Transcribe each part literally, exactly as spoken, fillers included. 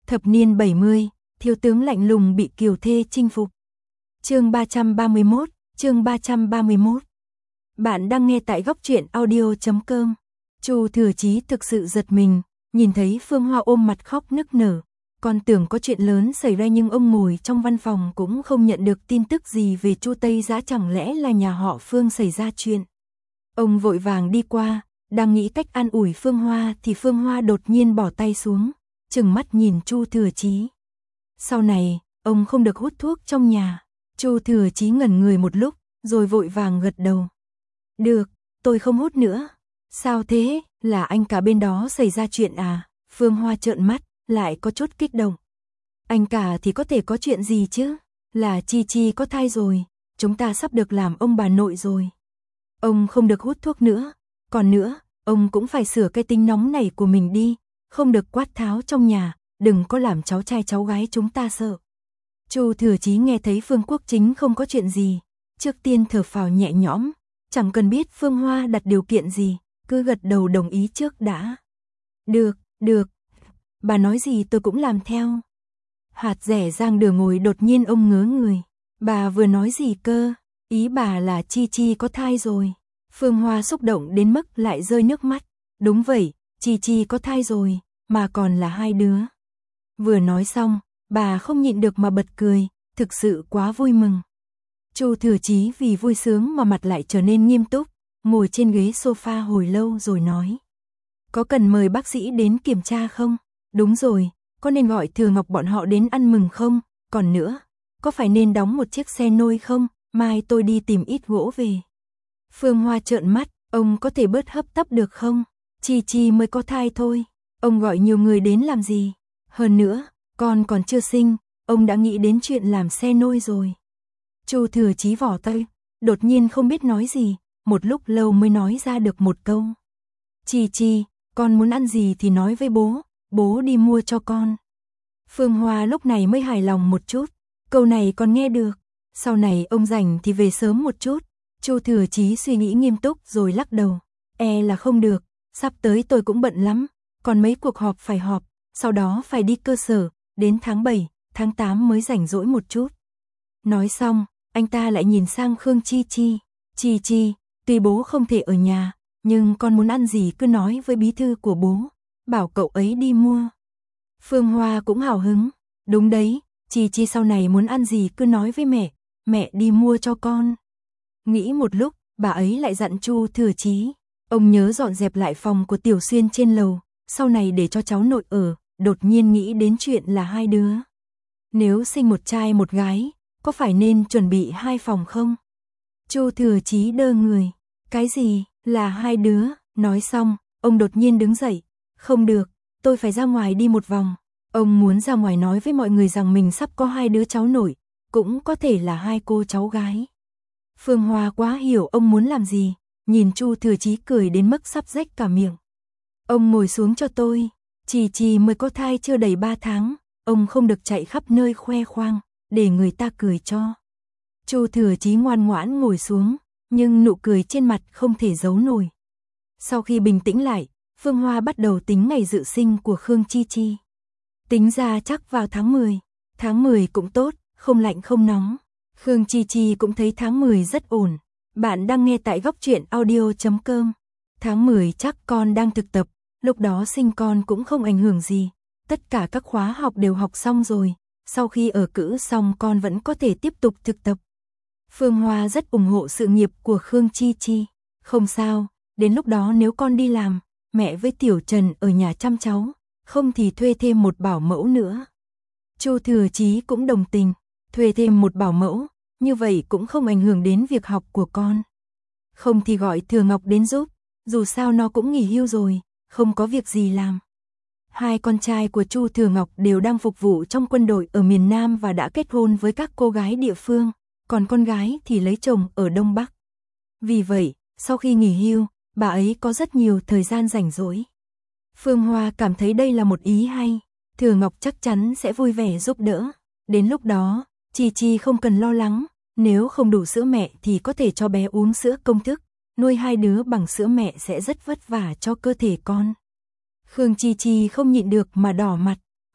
Thập niên bảy mươi, thiếu tướng lạnh lùng bị kiều thê chinh phục. Chương ba trăm ba mươi mốt, chương ba trăm ba mươi mốt. Bạn đang nghe tại góc truyện audio chấm com. Chu Thừa Chí thực sự giật mình, nhìn thấy Phương Hoa ôm mặt khóc nức nở. Con tưởng có chuyện lớn xảy ra nhưng ông ngồi trong văn phòng cũng không nhận được tin tức gì về Chu Tây Giã, chẳng lẽ là nhà họ Phương xảy ra chuyện. Ông vội vàng đi qua, đang nghĩ cách an ủi Phương Hoa thì Phương Hoa đột nhiên bỏ tay xuống, trừng mắt nhìn Chu Thừa Chí. Sau này, ông không được hút thuốc trong nhà. Chu Thừa Chí ngẩn người một lúc, rồi vội vàng gật đầu. Được, tôi không hút nữa. Sao thế, là anh cả bên đó xảy ra chuyện à? Phương Hoa trợn mắt, lại có chút kích động. Anh cả thì có thể có chuyện gì chứ? Là Chi Chi có thai rồi, chúng ta sắp được làm ông bà nội rồi. Ông không được hút thuốc nữa, còn nữa, ông cũng phải sửa cái tính nóng này của mình đi, không được quát tháo trong nhà, đừng có làm cháu trai cháu gái chúng ta sợ. Chu Thừa Chí nghe thấy Phương Quốc Chính không có chuyện gì, trước tiên thở phào nhẹ nhõm, chẳng cần biết Phương Hoa đặt điều kiện gì, cứ gật đầu đồng ý trước đã. Được, được, bà nói gì tôi cũng làm theo. Hạt rẻ Giang Đường ngồi đột nhiên ông ngớ người, bà vừa nói gì cơ, ý bà là Chi Chi có thai rồi. Phương Hoa xúc động đến mức lại rơi nước mắt, đúng vậy, Chi Chi có thai rồi, mà còn là hai đứa. Vừa nói xong, bà không nhịn được mà bật cười, thực sự quá vui mừng. Chu Thừa Chí vì vui sướng mà mặt lại trở nên nghiêm túc, ngồi trên ghế sofa hồi lâu rồi nói. Có cần mời bác sĩ đến kiểm tra không? Đúng rồi, có nên gọi Thừa Ngọc bọn họ đến ăn mừng không? Còn nữa, có phải nên đóng một chiếc xe nôi không? Mai tôi đi tìm ít gỗ về. Phương Hoa trợn mắt, ông có thể bớt hấp tấp được không? Chi Chi mới có thai thôi, ông gọi nhiều người đến làm gì? Hơn nữa, con còn chưa sinh, ông đã nghĩ đến chuyện làm xe nôi rồi. Chu Thừa Chí vỏ tay, đột nhiên không biết nói gì, một lúc lâu mới nói ra được một câu. Chi Chi, con muốn ăn gì thì nói với bố, bố đi mua cho con. Phương Hoa lúc này mới hài lòng một chút, câu này con nghe được, sau này ông rảnh thì về sớm một chút. Chu Thừa Chí suy nghĩ nghiêm túc rồi lắc đầu, e là không được, sắp tới tôi cũng bận lắm, còn mấy cuộc họp phải họp, sau đó phải đi cơ sở, đến tháng bảy, tháng tám mới rảnh rỗi một chút. Nói xong, anh ta lại nhìn sang Khương Chi Chi, Chi Chi, tuy bố không thể ở nhà, nhưng con muốn ăn gì cứ nói với bí thư của bố, bảo cậu ấy đi mua. Phương Hoa cũng hào hứng, đúng đấy, Chi Chi sau này muốn ăn gì cứ nói với mẹ, mẹ đi mua cho con. Nghĩ một lúc, bà ấy lại dặn Chu Thừa Chí, ông nhớ dọn dẹp lại phòng của Tiểu Xuyên trên lầu, sau này để cho cháu nội ở, đột nhiên nghĩ đến chuyện là hai đứa. Nếu sinh một trai một gái, có phải nên chuẩn bị hai phòng không? Chu Thừa Chí đơ người, cái gì, là hai đứa, nói xong, ông đột nhiên đứng dậy, không được, tôi phải ra ngoài đi một vòng. Ông muốn ra ngoài nói với mọi người rằng mình sắp có hai đứa cháu nội, cũng có thể là hai cô cháu gái. Phương Hoa quá hiểu ông muốn làm gì, nhìn Chu Thừa Chí cười đến mức sắp rách cả miệng. Ông ngồi xuống cho tôi, Chi Chi mới có thai chưa đầy ba tháng, ông không được chạy khắp nơi khoe khoang, để người ta cười cho. Chu Thừa Chí ngoan ngoãn ngồi xuống, nhưng nụ cười trên mặt không thể giấu nổi. Sau khi bình tĩnh lại, Phương Hoa bắt đầu tính ngày dự sinh của Khương Chi Chi. Tính ra chắc vào tháng mười, tháng mười cũng tốt, không lạnh không nóng. Khương Chi Chi cũng thấy tháng mười rất ổn. Bạn đang nghe tại góc truyện audio chấm com. Tháng mười chắc con đang thực tập, lúc đó sinh con cũng không ảnh hưởng gì. Tất cả các khóa học đều học xong rồi, sau khi ở cữ xong con vẫn có thể tiếp tục thực tập. Phương Hoa rất ủng hộ sự nghiệp của Khương Chi Chi. Không sao, đến lúc đó nếu con đi làm, mẹ với Tiểu Trần ở nhà chăm cháu, không thì thuê thêm một bảo mẫu nữa. Chu Thừa Chí cũng đồng tình, thuê thêm một bảo mẫu, như vậy cũng không ảnh hưởng đến việc học của con. Không thì gọi Thừa Ngọc đến giúp, dù sao nó cũng nghỉ hưu rồi, không có việc gì làm. Hai con trai của Chu Thừa Ngọc đều đang phục vụ trong quân đội ở miền Nam và đã kết hôn với các cô gái địa phương, còn con gái thì lấy chồng ở Đông Bắc. Vì vậy, sau khi nghỉ hưu, bà ấy có rất nhiều thời gian rảnh rỗi. Phương Hoa cảm thấy đây là một ý hay, Thừa Ngọc chắc chắn sẽ vui vẻ giúp đỡ. Đến lúc đó, Chi Chi không cần lo lắng, nếu không đủ sữa mẹ thì có thể cho bé uống sữa công thức, nuôi hai đứa bằng sữa mẹ sẽ rất vất vả cho cơ thể con. Khương Chi Chi không nhịn được mà đỏ mặt,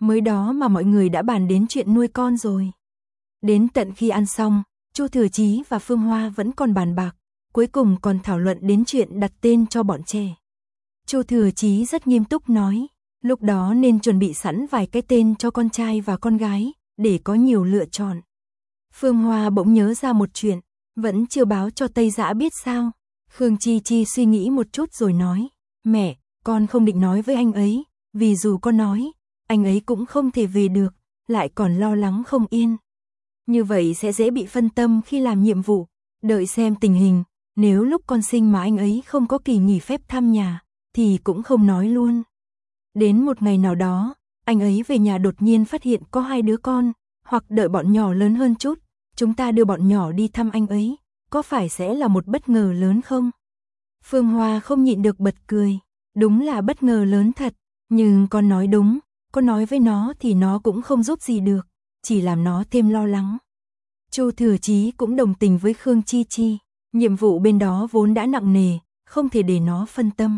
Mới đó mà mọi người đã bàn đến chuyện nuôi con rồi. Đến tận khi ăn xong, Chu Thừa Chí và Phương Hoa vẫn còn bàn bạc, cuối cùng còn thảo luận đến chuyện đặt tên cho bọn trẻ. Chu Thừa Chí rất nghiêm túc nói, lúc đó nên chuẩn bị sẵn vài cái tên cho con trai và con gái, để có nhiều lựa chọn. Phương Hoa bỗng nhớ ra một chuyện, vẫn chưa báo cho Tây Dã biết sao. Khương Chi Chi suy nghĩ một chút rồi nói, mẹ, con không định nói với anh ấy, vì dù con nói, anh ấy cũng không thể về được, lại còn lo lắng không yên. Như vậy sẽ dễ bị phân tâm khi làm nhiệm vụ, đợi xem tình hình, nếu lúc con sinh mà anh ấy không có kỳ nghỉ phép thăm nhà, thì cũng không nói luôn. Đến một ngày nào đó, anh ấy về nhà đột nhiên phát hiện có hai đứa con, hoặc đợi bọn nhỏ lớn hơn chút, chúng ta đưa bọn nhỏ đi thăm anh ấy, có phải sẽ là một bất ngờ lớn không? Phương Hoa không nhịn được bật cười, đúng là bất ngờ lớn thật, nhưng con nói đúng, con nói với nó thì nó cũng không giúp gì được, chỉ làm nó thêm lo lắng. Chu Thừa Chí cũng đồng tình với Khương Chi Chi, nhiệm vụ bên đó vốn đã nặng nề, không thể để nó phân tâm.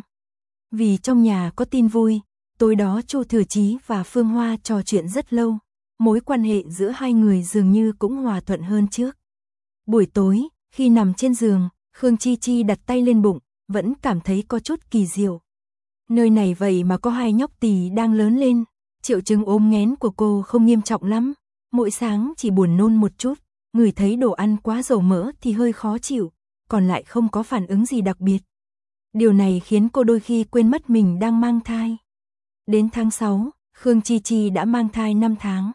Vì trong nhà có tin vui, tối đó Chu Thừa Chí và Phương Hoa trò chuyện rất lâu, mối quan hệ giữa hai người dường như cũng hòa thuận hơn trước. Buổi tối, khi nằm trên giường, Khương Chi Chi đặt tay lên bụng, vẫn cảm thấy có chút kỳ diệu. Nơi này vậy mà có hai nhóc tỳ đang lớn lên, triệu chứng ốm nghén của cô không nghiêm trọng lắm, mỗi sáng chỉ buồn nôn một chút, ngửi thấy đồ ăn quá dầu mỡ thì hơi khó chịu, còn lại không có phản ứng gì đặc biệt. Điều này khiến cô đôi khi quên mất mình đang mang thai. Đến tháng sáu, Khương Chi Chi đã mang thai năm tháng.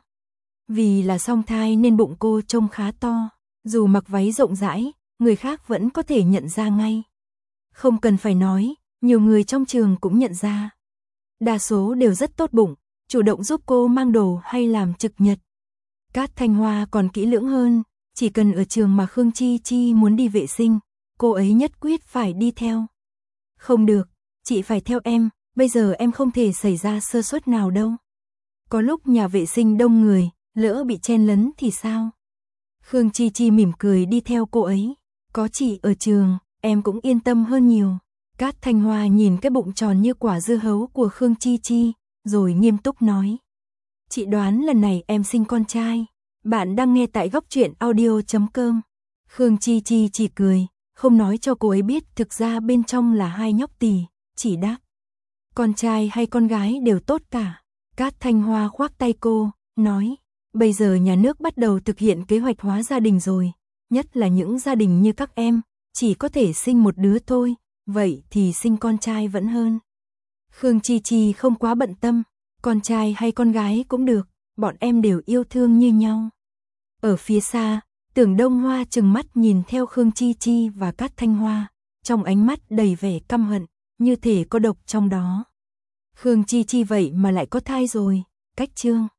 Vì là song thai nên bụng cô trông khá to, dù mặc váy rộng rãi, người khác vẫn có thể nhận ra ngay. Không cần phải nói, nhiều người trong trường cũng nhận ra. Đa số đều rất tốt bụng, chủ động giúp cô mang đồ hay làm trực nhật. Cát Thanh Hoa còn kỹ lưỡng hơn, chỉ cần ở trường mà Khương Chi Chi muốn đi vệ sinh, cô ấy nhất quyết phải đi theo. Không được, chị phải theo em, bây giờ em không thể xảy ra sơ suất nào đâu. Có lúc nhà vệ sinh đông người, lỡ bị chen lấn thì sao? Khương Chi Chi mỉm cười đi theo cô ấy. Có chị ở trường, em cũng yên tâm hơn nhiều. Cát Thanh Hoa nhìn cái bụng tròn như quả dưa hấu của Khương Chi Chi, rồi nghiêm túc nói. Chị đoán lần này em sinh con trai. Bạn đang nghe tại góc truyện audio chấm com. Khương Chi Chi chỉ cười, không nói cho cô ấy biết thực ra bên trong là hai nhóc tỳ, chỉ đáp. Con trai hay con gái đều tốt cả. Cát Thanh Hoa khoác tay cô, nói. Bây giờ nhà nước bắt đầu thực hiện kế hoạch hóa gia đình rồi, nhất là những gia đình như các em, chỉ có thể sinh một đứa thôi, vậy thì sinh con trai vẫn hơn. Khương Chi Chi không quá bận tâm, con trai hay con gái cũng được, bọn em đều yêu thương như nhau. Ở phía xa, Tưởng Đông Hoa trừng mắt nhìn theo Khương Chi Chi và Cát Thanh Hoa, trong ánh mắt đầy vẻ căm hận, như thể có độc trong đó. Khương Chi Chi vậy mà lại có thai rồi, cách chương.